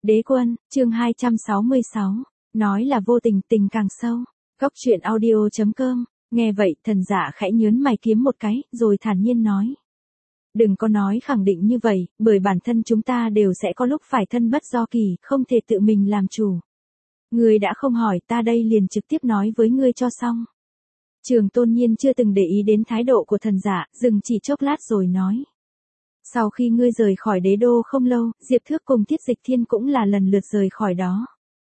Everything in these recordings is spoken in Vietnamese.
Đế quân, chương 266, nói là vô tình, tình càng sâu. Góc truyện audio.com, nghe vậy thần giả khẽ nhớn mày kiếm một cái, rồi thản nhiên nói. Đừng có nói khẳng định như vậy, bởi bản thân chúng ta đều sẽ có lúc phải thân bất do kỳ, không thể tự mình làm chủ. Ngươi đã không hỏi ta đây liền trực tiếp nói với ngươi cho xong. Trường Tôn Nhiên chưa từng để ý đến thái độ của thần giả, dừng chỉ chốc lát rồi nói. Sau khi ngươi rời khỏi đế đô không lâu, Diệp Thước cùng Tiết Dịch Thiên cũng là lần lượt rời khỏi đó.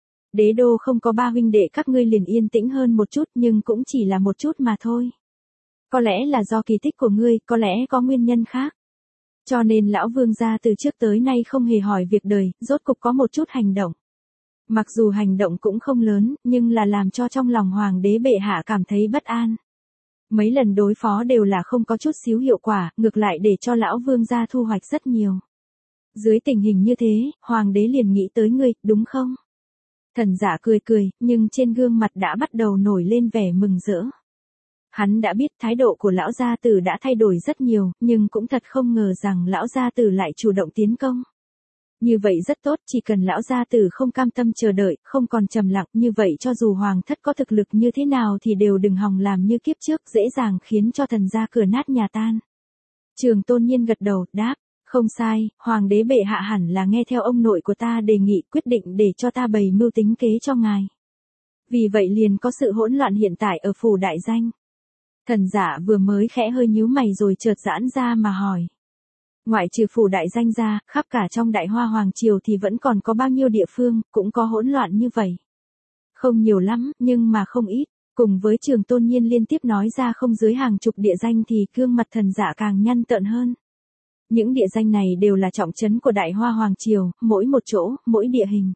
Đế đô không có ba huynh đệ các ngươi liền yên tĩnh hơn một chút nhưng cũng chỉ là một chút mà thôi. Có lẽ là do kỳ tích của ngươi, có lẽ có nguyên nhân khác. Cho nên lão vương gia từ trước tới nay không hề hỏi việc đời, rốt cục có một chút hành động. Mặc dù hành động cũng không lớn, nhưng là làm cho trong lòng hoàng đế bệ hạ cảm thấy bất an. Mấy lần đối phó đều là không có chút xíu hiệu quả, ngược lại để cho lão vương gia thu hoạch rất nhiều. Dưới tình hình như thế, hoàng đế liền nghĩ tới ngươi, đúng không? Thần giả cười cười, nhưng trên gương mặt đã bắt đầu nổi lên vẻ mừng rỡ. Hắn đã biết thái độ của lão gia tử đã thay đổi rất nhiều, nhưng cũng thật không ngờ rằng lão gia tử lại chủ động tiến công. Như vậy rất tốt, chỉ cần lão gia tử không cam tâm chờ đợi, không còn trầm lặng, như vậy cho dù hoàng thất có thực lực như thế nào thì đều đừng hòng làm như kiếp trước, dễ dàng khiến cho thần gia cửa nát nhà tan. Trường Tôn Nhiên gật đầu, đáp, không sai, hoàng đế bệ hạ hẳn là nghe theo ông nội của ta đề nghị, quyết định để cho ta bày mưu tính kế cho ngài. Vì vậy liền có sự hỗn loạn hiện tại ở phủ đại danh. Thần giả vừa mới khẽ hơi nhíu mày rồi chợt giãn ra mà hỏi. Ngoại trừ phủ đại danh ra, khắp cả trong Đại Hoa Hoàng Triều thì vẫn còn có bao nhiêu địa phương, cũng có hỗn loạn như vậy. Không nhiều lắm, nhưng mà không ít. Cùng với Trường Tôn Nhiên liên tiếp nói ra không dưới hàng chục địa danh thì gương mặt thần giả càng nhăn tợn hơn. Những địa danh này đều là trọng trấn của Đại Hoa Hoàng Triều, mỗi một chỗ, mỗi địa hình.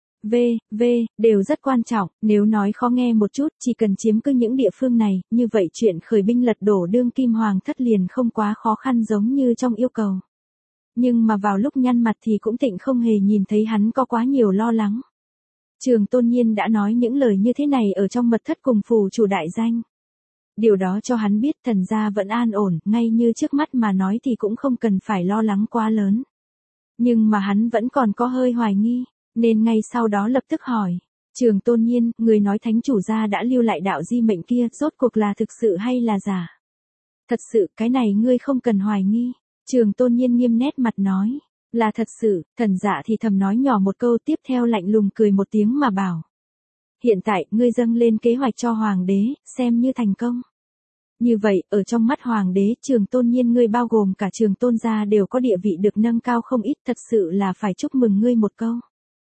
Đều rất quan trọng, nếu nói khó nghe một chút, chỉ cần chiếm cứ những địa phương này, như vậy chuyện khởi binh lật đổ đương kim hoàng thất liền không quá khó khăn giống như trong yêu cầu. Nhưng mà vào lúc nhăn mặt thì cũng Tịnh không hề nhìn thấy hắn có quá nhiều lo lắng. Trường Tôn Nhiên đã nói những lời như thế này ở trong mật thất cùng phủ chủ đại danh. Điều đó cho hắn biết thần gia vẫn an ổn, ngay như trước mắt mà nói thì cũng không cần phải lo lắng quá lớn. Nhưng mà hắn vẫn còn có hơi hoài nghi. Nên ngay sau đó lập tức hỏi, Trường Tôn Nhiên, người nói thánh chủ gia đã lưu lại đạo di mệnh kia, rốt cuộc là thực sự hay là giả? Thật sự, cái này ngươi không cần hoài nghi. Trường Tôn Nhiên nghiêm nét mặt nói, là thật sự, thần dạ thì thầm nói nhỏ một câu tiếp theo lạnh lùng cười một tiếng mà bảo. Hiện tại, ngươi dâng lên kế hoạch cho hoàng đế, xem như thành công. Như vậy, ở trong mắt hoàng đế, Trường Tôn Nhiên ngươi bao gồm cả Trường Tôn gia đều có địa vị được nâng cao không ít, thật sự là phải chúc mừng ngươi một câu.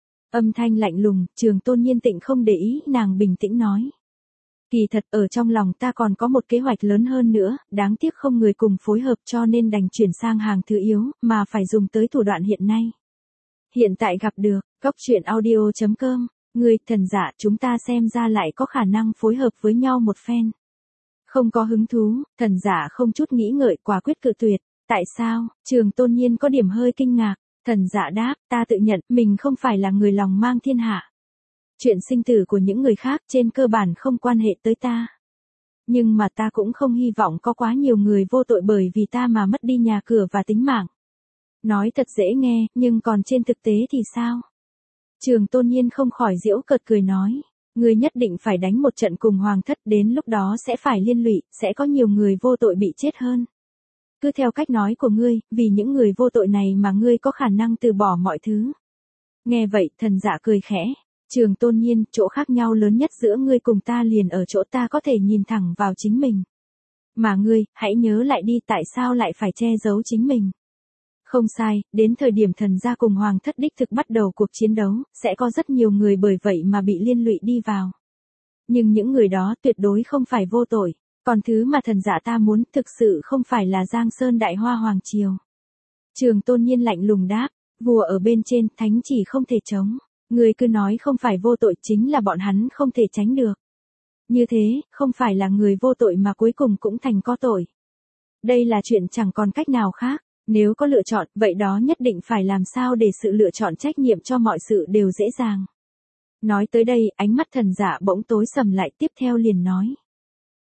Âm thanh lạnh lùng, Trường Tôn Nhiên Tịnh không để ý, nàng bình tĩnh nói. Kỳ thật ở trong lòng ta còn có một kế hoạch lớn hơn nữa, đáng tiếc không người cùng phối hợp cho nên đành chuyển sang hàng thứ yếu, mà phải dùng tới thủ đoạn hiện nay. Hiện tại gặp được, góc truyện audio.com, người thần giả chúng ta xem ra lại có khả năng phối hợp với nhau một phen. Không có hứng thú, thần giả không chút nghĩ ngợi quả quyết cự tuyệt. Tại sao? Trường Tôn Nhiên có điểm hơi kinh ngạc. Thần dạ đáp, ta tự nhận, mình không phải là người lòng mang thiên hạ. Chuyện sinh tử của những người khác trên cơ bản không quan hệ tới ta. Nhưng mà ta cũng không hy vọng có quá nhiều người vô tội bởi vì ta mà mất đi nhà cửa và tính mạng. Nói thật dễ nghe, nhưng còn trên thực tế thì sao? Trường Tôn Nhiên không khỏi giễu cợt cười nói. Ngươi nhất định phải đánh một trận cùng hoàng thất, đến lúc đó sẽ phải liên lụy, sẽ có nhiều người vô tội bị chết hơn. Cứ theo cách nói của ngươi, vì những người vô tội này mà ngươi có khả năng từ bỏ mọi thứ. Nghe vậy, thần dạ cười khẽ. Trường Tôn Nhiên, chỗ khác nhau lớn nhất giữa ngươi cùng ta liền ở chỗ ta có thể nhìn thẳng vào chính mình. Mà ngươi, hãy nhớ lại đi tại sao lại phải che giấu chính mình. Không sai, đến thời điểm thần gia cùng hoàng thất đích thực bắt đầu cuộc chiến đấu, sẽ có rất nhiều người bởi vậy mà bị liên lụy đi vào. Nhưng những người đó tuyệt đối không phải vô tội. Còn thứ mà thần giả ta muốn thực sự không phải là Giang Sơn Đại Hoa Hoàng Triều. Trường Tôn Nhiên lạnh lùng đáp, vua ở bên trên, thánh chỉ không thể chống. Người cứ nói không phải vô tội chính là bọn hắn không thể tránh được. Như thế, không phải là người vô tội mà cuối cùng cũng thành có tội. Đây là chuyện chẳng còn cách nào khác, nếu có lựa chọn, vậy đó nhất định phải làm sao để sự lựa chọn trách nhiệm cho mọi sự đều dễ dàng. Nói tới đây, ánh mắt thần giả bỗng tối sầm lại tiếp theo liền nói.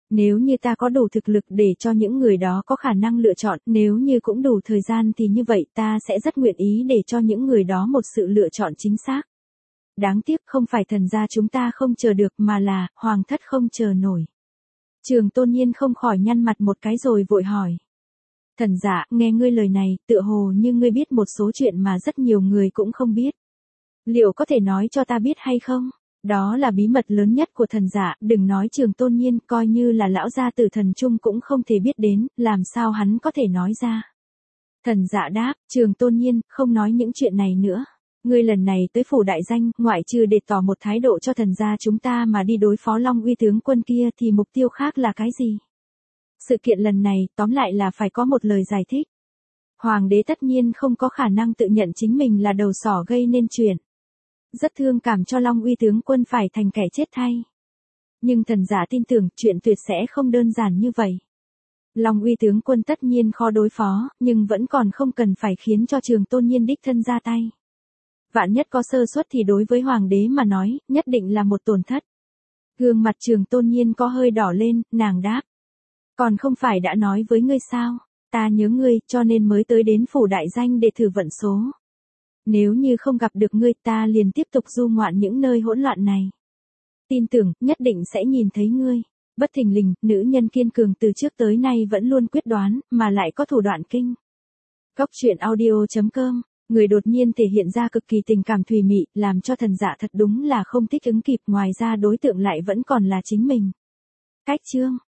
Nếu như ta có đủ thực lực để cho những người đó có khả năng lựa chọn, nếu như cũng đủ thời gian thì như vậy ta sẽ rất nguyện ý để cho những người đó một sự lựa chọn chính xác. Đáng tiếc không phải thần gia chúng ta không chờ được mà là, hoàng thất không chờ nổi. Trường Tôn Nhiên không khỏi nhăn mặt một cái rồi vội hỏi. Thần dạ, nghe ngươi lời này, tựa hồ như ngươi biết một số chuyện mà rất nhiều người cũng không biết. Liệu có thể nói cho ta biết hay không? Đó là bí mật lớn nhất của thần dạ, đừng nói Trường Tôn Nhiên, coi như là lão gia tử thần trung cũng không thể biết đến, làm sao hắn có thể nói ra. Thần dạ đáp, Trường Tôn Nhiên, không nói những chuyện này nữa. Ngươi lần này tới phủ đại danh, ngoại trừ để tỏ một thái độ cho thần gia chúng ta mà đi đối phó Long Uy tướng quân kia thì mục tiêu khác là cái gì? Sự kiện lần này, tóm lại là phải có một lời giải thích. Hoàng đế tất nhiên không có khả năng tự nhận chính mình là đầu sỏ gây nên chuyện. Rất thương cảm cho Long Uy tướng quân phải thành kẻ chết thay. Nhưng thần giả tin tưởng chuyện tuyệt sẽ không đơn giản như vậy. Long Uy tướng quân tất nhiên khó đối phó, nhưng vẫn còn không cần phải khiến cho Trường Tôn Nhiên đích thân ra tay. Vạn nhất có sơ suất thì đối với hoàng đế mà nói, nhất định là một tổn thất. Gương mặt Trường Tôn Nhiên có hơi đỏ lên, nàng đáp. Còn không phải đã nói với ngươi sao, ta nhớ ngươi cho nên mới tới đến phủ đại danh để thử vận số. Nếu như không gặp được ngươi ta liền tiếp tục du ngoạn những nơi hỗn loạn này. Tin tưởng, nhất định sẽ nhìn thấy ngươi. Bất thình lình, nữ nhân kiên cường từ trước tới nay vẫn luôn quyết đoán, mà lại có thủ đoạn kinh. Góc truyện audio.com, người đột nhiên thể hiện ra cực kỳ tình cảm thùy mị, làm cho thần dạ thật đúng là không thích ứng kịp, ngoài ra đối tượng lại vẫn còn là chính mình. Cách chương